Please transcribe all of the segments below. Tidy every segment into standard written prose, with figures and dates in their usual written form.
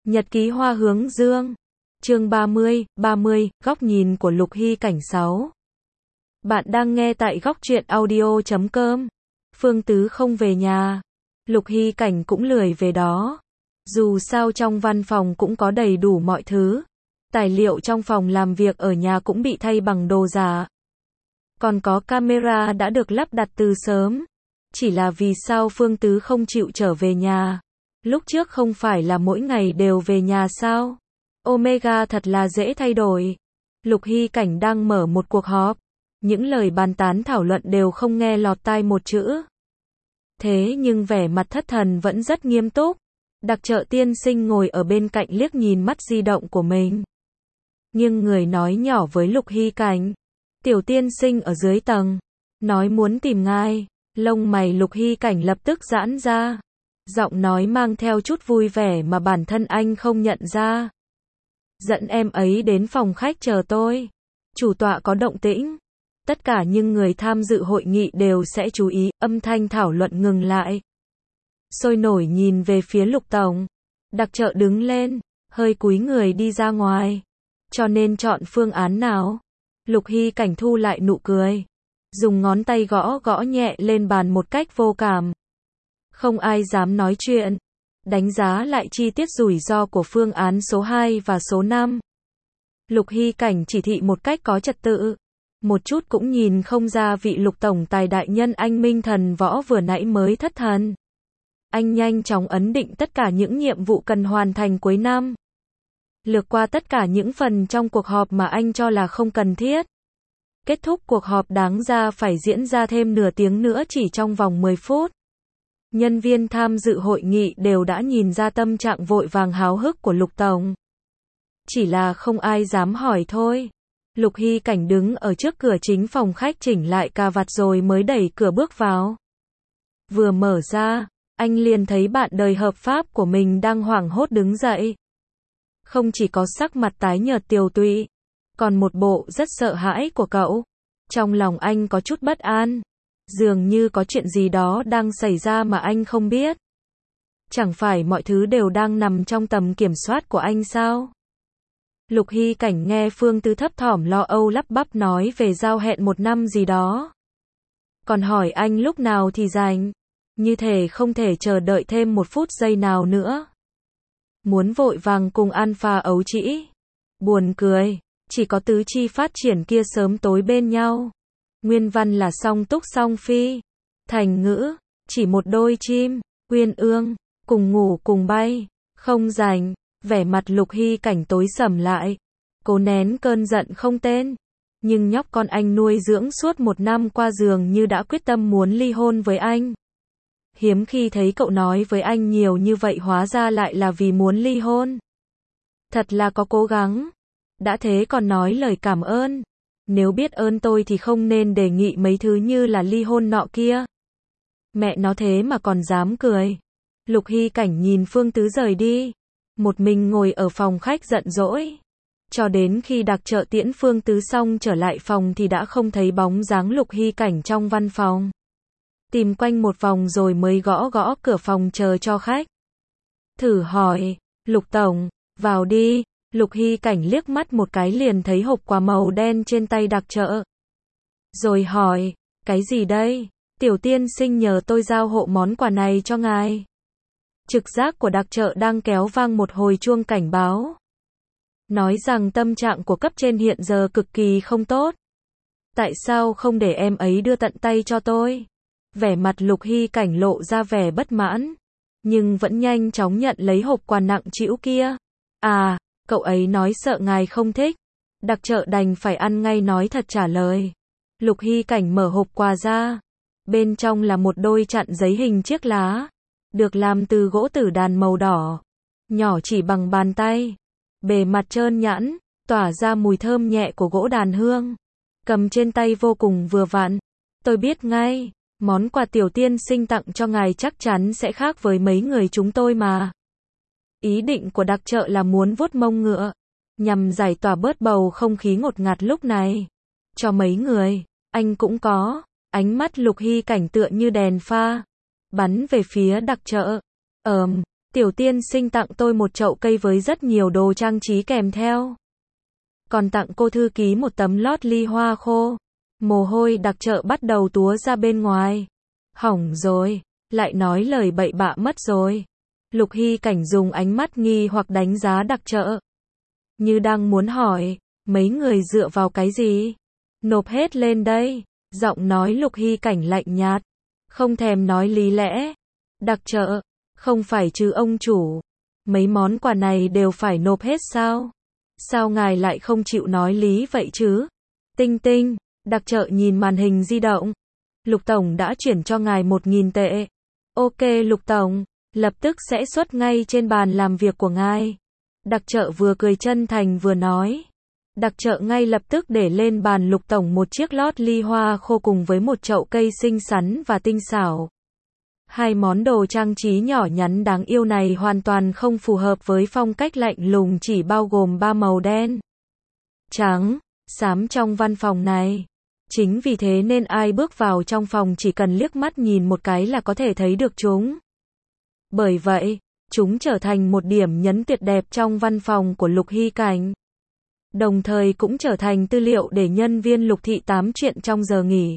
Nhật ký hoa hướng dương. Chương 30, góc nhìn của Lục Hy Cảnh 6. Bạn đang nghe tại góc truyện audio.com. Phương Tứ không về nhà. Lục Hy Cảnh cũng lười về đó. Dù sao trong văn phòng cũng có đầy đủ mọi thứ. Tài liệu trong phòng làm việc ở nhà cũng bị thay bằng đồ giả. Còn có camera đã được lắp đặt từ sớm. Chỉ là vì sao Phương Tứ không chịu trở về nhà? Lúc trước không phải là mỗi ngày đều về nhà sao? Omega thật là dễ thay đổi. Lục Hy Cảnh đang mở một cuộc họp. Những lời bàn tán thảo luận đều không nghe lọt tai một chữ. Thế nhưng vẻ mặt thất thần vẫn rất nghiêm túc. Đặc trợ tiên sinh ngồi ở bên cạnh liếc nhìn mắt di động của mình. Nhưng người nói nhỏ với Lục Hy Cảnh. Tiểu tiên sinh ở dưới tầng. Nói muốn tìm ngài. Lông mày Lục Hy Cảnh lập tức giãn ra. Giọng nói mang theo chút vui vẻ mà bản thân anh không nhận ra. Dẫn em ấy đến phòng khách chờ tôi. Chủ tọa có động tĩnh. Tất cả những người tham dự hội nghị đều sẽ chú ý, âm thanh thảo luận ngừng lại. Sôi nổi nhìn về phía Lục Tổng. Đặc trợ đứng lên, hơi cúi người đi ra ngoài. Cho nên chọn phương án nào? Lục Hy Cảnh thu lại nụ cười. Dùng ngón tay gõ gõ nhẹ lên bàn một cách vô cảm. Không ai dám nói chuyện. Đánh giá lại chi tiết rủi ro của phương án số 2 và số 5. Lục Hy Cảnh chỉ thị một cách có trật tự. Một chút cũng nhìn không ra vị Lục Tổng tài đại nhân anh Minh Thần Võ vừa nãy mới thất thần. Anh nhanh chóng ấn định tất cả những nhiệm vụ cần hoàn thành cuối năm. Lược qua tất cả những phần trong cuộc họp mà anh cho là không cần thiết. Kết thúc cuộc họp đáng ra phải diễn ra thêm nửa tiếng nữa chỉ trong vòng 10 phút. Nhân viên tham dự hội nghị đều đã nhìn ra tâm trạng vội vàng háo hức của Lục Tổng. Chỉ là không ai dám hỏi thôi. Lục Hy Cảnh đứng ở trước cửa chính phòng khách chỉnh lại cà vạt rồi mới đẩy cửa bước vào. Vừa mở ra, anh liền thấy bạn đời hợp pháp của mình đang hoảng hốt đứng dậy. Không chỉ có sắc mặt tái nhợt tiều tụy, còn một bộ rất sợ hãi của cậu. Trong lòng anh có chút bất an. Dường như có chuyện gì đó đang xảy ra mà anh không biết. Chẳng phải mọi thứ đều đang nằm trong tầm kiểm soát của anh sao? Lục Hy Cảnh nghe Phương Tứ thấp thỏm lo âu lắp bắp nói về giao hẹn 1 năm gì đó. Còn hỏi anh lúc nào thì rảnh. Như thể không thể chờ đợi thêm 1 phút giây nào nữa. Muốn vội vàng cùng Alpha ấu trĩ. Buồn cười, chỉ có tứ chi phát triển kia sớm tối bên nhau. Nguyên văn là song túc song phi. Thành ngữ, chỉ một đôi chim, uyên ương, cùng ngủ cùng bay, không rảnh. Vẻ mặt Lục Hy Cảnh tối sầm lại. Cố nén cơn giận không tên. Nhưng nhóc con anh nuôi dưỡng suốt 1 năm qua dường như đã quyết tâm muốn ly hôn với anh. Hiếm khi thấy cậu nói với anh nhiều như vậy hóa ra lại là vì muốn ly hôn. Thật là có cố gắng. Đã thế còn nói lời cảm ơn. Nếu biết ơn tôi thì không nên đề nghị mấy thứ như là ly hôn nọ kia. Mẹ nó thế mà còn dám cười. Lục Hy Cảnh nhìn Phương Tứ rời đi. Một mình ngồi ở phòng khách giận dỗi. Cho đến khi đặc trợ tiễn Phương Tứ xong trở lại phòng thì đã không thấy bóng dáng Lục Hy Cảnh trong văn phòng. Tìm quanh một vòng rồi mới gõ gõ cửa phòng chờ cho khách. Thử hỏi, Lục Tổng, vào đi. Lục Hy Cảnh liếc mắt một cái liền thấy hộp quà màu đen trên tay đặc trợ. Rồi hỏi, cái gì đây? Tiểu tiên sinh nhờ tôi giao hộ món quà này cho ngài. Trực giác của đặc trợ đang kéo vang một hồi chuông cảnh báo. Nói rằng tâm trạng của cấp trên hiện giờ cực kỳ không tốt. Tại sao không để em ấy đưa tận tay cho tôi? Vẻ mặt Lục Hy Cảnh lộ ra vẻ bất mãn. Nhưng vẫn nhanh chóng nhận lấy hộp quà nặng trĩu kia. À, cậu ấy nói sợ ngài không thích. Đặc trợ đành phải ăn ngay nói thật trả lời. Lục Hy Cảnh mở hộp quà ra. Bên trong là một đôi chặn giấy hình chiếc lá. Được làm từ gỗ tử đàn màu đỏ. Nhỏ chỉ bằng bàn tay. Bề mặt trơn nhẵn, tỏa ra mùi thơm nhẹ của gỗ đàn hương. Cầm trên tay vô cùng vừa vặn. Tôi biết ngay, món quà tiểu tiên sinh tặng cho ngài chắc chắn sẽ khác với mấy người chúng tôi mà. Ý định của đặc trợ là muốn vuốt mông ngựa. Nhằm giải tỏa bớt bầu không khí ngột ngạt lúc này. Cho mấy người, anh cũng có. Ánh mắt Lục Hy Cảnh tựa như đèn pha. Bắn về phía đặc trợ. Tiểu tiên sinh tặng tôi một chậu cây với rất nhiều đồ trang trí kèm theo. Còn tặng cô thư ký một tấm lót ly hoa khô. Mồ hôi đặc trợ bắt đầu túa ra bên ngoài. Hỏng rồi, lại nói lời bậy bạ mất rồi. Lục Hy Cảnh dùng ánh mắt nghi hoặc đánh giá đặc trợ. Như đang muốn hỏi, mấy người dựa vào cái gì? Nộp hết lên đây. Giọng nói Lục Hy Cảnh lạnh nhạt. Không thèm nói lý lẽ. Đặc trợ, không phải chứ ông chủ. Mấy món quà này đều phải nộp hết sao? Sao ngài lại không chịu nói lý vậy chứ? Tinh tinh, đặc trợ nhìn màn hình di động. Lục Tổng đã chuyển cho ngài 1.000 tệ. Ok Lục Tổng, lập tức sẽ xuất ngay trên bàn làm việc của ngài. Đặc trợ vừa cười chân thành vừa nói. Đặc trợ ngay lập tức để lên bàn Lục Tổng một chiếc lót ly hoa khô cùng với một chậu cây xinh xắn và tinh xảo. Hai món đồ trang trí nhỏ nhắn đáng yêu này hoàn toàn không phù hợp với phong cách lạnh lùng chỉ bao gồm 3 màu đen, trắng, xám trong văn phòng này. Chính vì thế nên ai bước vào trong phòng chỉ cần liếc mắt nhìn một cái là có thể thấy được chúng. Bởi vậy, chúng trở thành một điểm nhấn tuyệt đẹp trong văn phòng của Lục Hy Cảnh. Đồng thời cũng trở thành tư liệu để nhân viên Lục thị tám chuyện trong giờ nghỉ.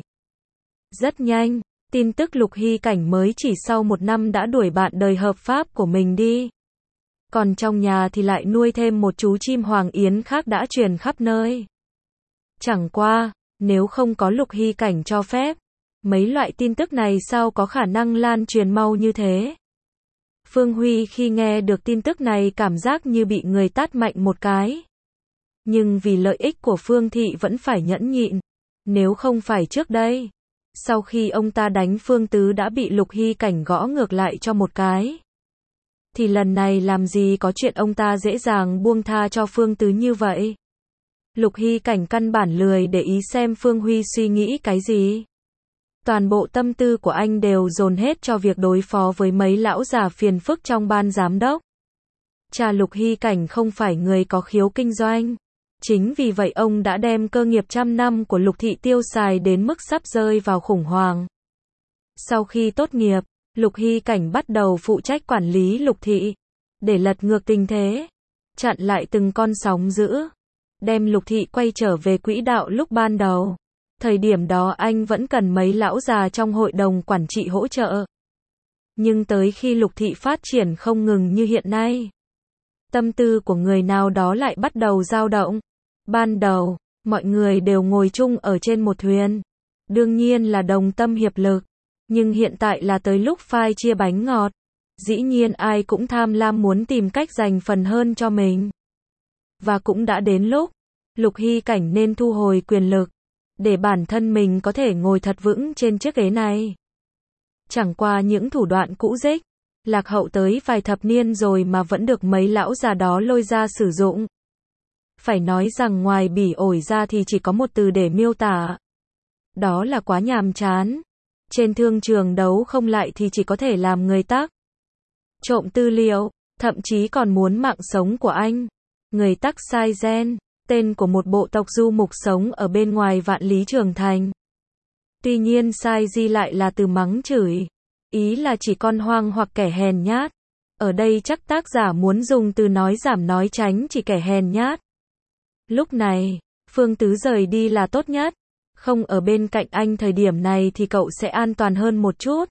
Rất nhanh, tin tức Lục Hy Cảnh mới chỉ sau 1 năm đã đuổi bạn đời hợp pháp của mình đi. Còn trong nhà thì lại nuôi thêm một chú chim hoàng yến khác đã truyền khắp nơi. Chẳng qua, nếu không có Lục Hy Cảnh cho phép, mấy loại tin tức này sao có khả năng lan truyền mau như thế? Phương Huy khi nghe được tin tức này cảm giác như bị người tát mạnh một cái. Nhưng vì lợi ích của Phương Thị vẫn phải nhẫn nhịn. Nếu không phải trước đây, sau khi ông ta đánh Phương Tứ đã bị Lục Hy Cảnh gõ ngược lại cho một cái, thì lần này làm gì có chuyện ông ta dễ dàng buông tha cho Phương Tứ như vậy. Lục Hy Cảnh căn bản lười để ý xem Phương Huy suy nghĩ cái gì. Toàn bộ tâm tư của anh đều dồn hết cho việc đối phó với mấy lão già phiền phức trong ban giám đốc. Cha Lục Hy Cảnh không phải người có khiếu kinh doanh. Chính vì vậy ông đã đem cơ nghiệp trăm năm của Lục thị tiêu xài đến mức sắp rơi vào khủng hoảng. Sau khi tốt nghiệp, Lục Hy Cảnh bắt đầu phụ trách quản lý Lục thị, để lật ngược tình thế, chặn lại từng con sóng dữ, đem Lục thị quay trở về quỹ đạo lúc ban đầu. Thời điểm đó anh vẫn cần mấy lão già trong hội đồng quản trị hỗ trợ. Nhưng tới khi Lục thị phát triển không ngừng như hiện nay, tâm tư của người nào đó lại bắt đầu dao động. Ban đầu, mọi người đều ngồi chung ở trên một thuyền. Đương nhiên là đồng tâm hiệp lực. Nhưng hiện tại là tới lúc phai chia bánh ngọt. Dĩ nhiên ai cũng tham lam muốn tìm cách giành phần hơn cho mình. Và cũng đã đến lúc, Lục Hy Cảnh nên thu hồi quyền lực, để bản thân mình có thể ngồi thật vững trên chiếc ghế này. Chẳng qua những thủ đoạn cũ rích, lạc hậu tới vài thập niên rồi mà vẫn được mấy lão già đó lôi ra sử dụng. Phải nói rằng ngoài bỉ ổi ra thì chỉ có một từ để miêu tả. Đó là quá nhàm chán. Trên thương trường đấu không lại thì chỉ có thể làm người tắc. Trộm tư liệu, thậm chí còn muốn mạng sống của anh. Người tắc sai gen, tên của một bộ tộc du mục sống ở bên ngoài vạn lý trường thành. Tuy nhiên sai di lại là từ mắng chửi. Ý là chỉ con hoang hoặc kẻ hèn nhát. Ở đây chắc tác giả muốn dùng từ nói giảm nói tránh chỉ kẻ hèn nhát. Lúc này, Phương Tứ rời đi là tốt nhất. Không ở bên cạnh anh thời điểm này thì cậu sẽ an toàn hơn một chút.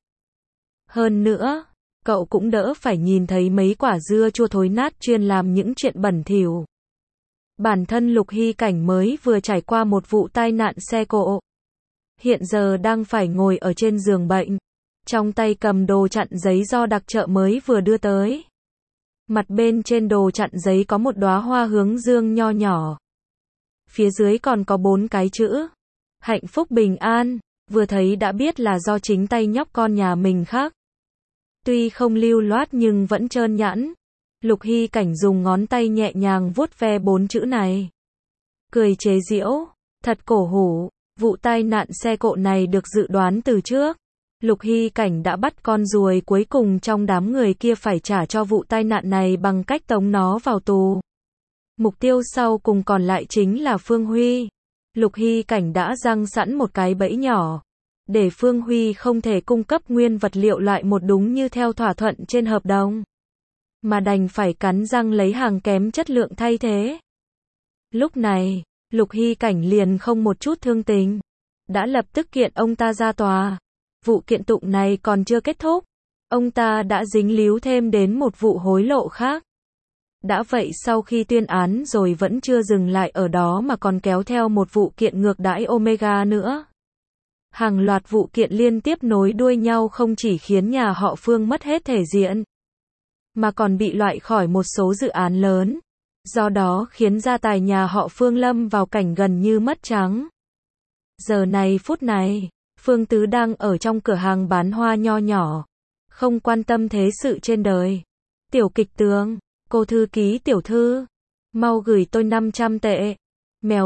Hơn nữa, cậu cũng đỡ phải nhìn thấy mấy quả dưa chua thối nát chuyên làm những chuyện bẩn thỉu. Bản thân Lục Hy Cảnh mới vừa trải qua một vụ tai nạn xe cộ. Hiện giờ đang phải ngồi ở trên giường bệnh. Trong tay cầm đồ chặn giấy do đặc trợ mới vừa đưa tới. Mặt bên trên đồ chặn giấy có một đóa hoa hướng dương nho nhỏ. Phía dưới còn có 4 cái chữ. Hạnh phúc bình an, vừa thấy đã biết là do chính tay nhóc con nhà mình khắc. Tuy không lưu loát nhưng vẫn trơn nhẵn. Lục Hy Cảnh dùng ngón tay nhẹ nhàng vuốt ve 4 chữ này. Cười chế giễu, thật cổ hủ, vụ tai nạn xe cộ này được dự đoán từ trước. Lục Hy Cảnh đã bắt con ruồi cuối cùng trong đám người kia phải trả cho vụ tai nạn này bằng cách tống nó vào tù. Mục tiêu sau cùng còn lại chính là Phương Huy. Lục Hy Cảnh đã giăng sẵn một cái bẫy nhỏ, để Phương Huy không thể cung cấp nguyên vật liệu loại một đúng như theo thỏa thuận trên hợp đồng. mà đành phải cắn răng lấy hàng kém chất lượng thay thế. Lúc này, Lục Hy Cảnh liền không một chút thương tình, đã lập tức kiện ông ta ra tòa. Vụ kiện tụng này còn chưa kết thúc, ông ta đã dính líu thêm đến một vụ hối lộ khác. Đã vậy sau khi tuyên án rồi vẫn chưa dừng lại ở đó mà còn kéo theo một vụ kiện ngược đãi Omega nữa. Hàng loạt vụ kiện liên tiếp nối đuôi nhau không chỉ khiến nhà họ Phương mất hết thể diện, mà còn bị loại khỏi một số dự án lớn. Do đó khiến gia tài nhà họ Phương lâm vào cảnh gần như mất trắng. Giờ này phút này, Phương Tứ đang ở trong cửa hàng bán hoa nho nhỏ, không quan tâm thế sự trên đời. Tiểu Kịch Tường, cô thư ký tiểu thư, mau gửi tôi 500 tệ. Mèo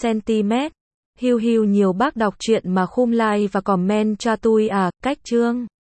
40cm. Hiu hiu nhiều bác đọc truyện mà khum like và comment cho tôi à, cách chương.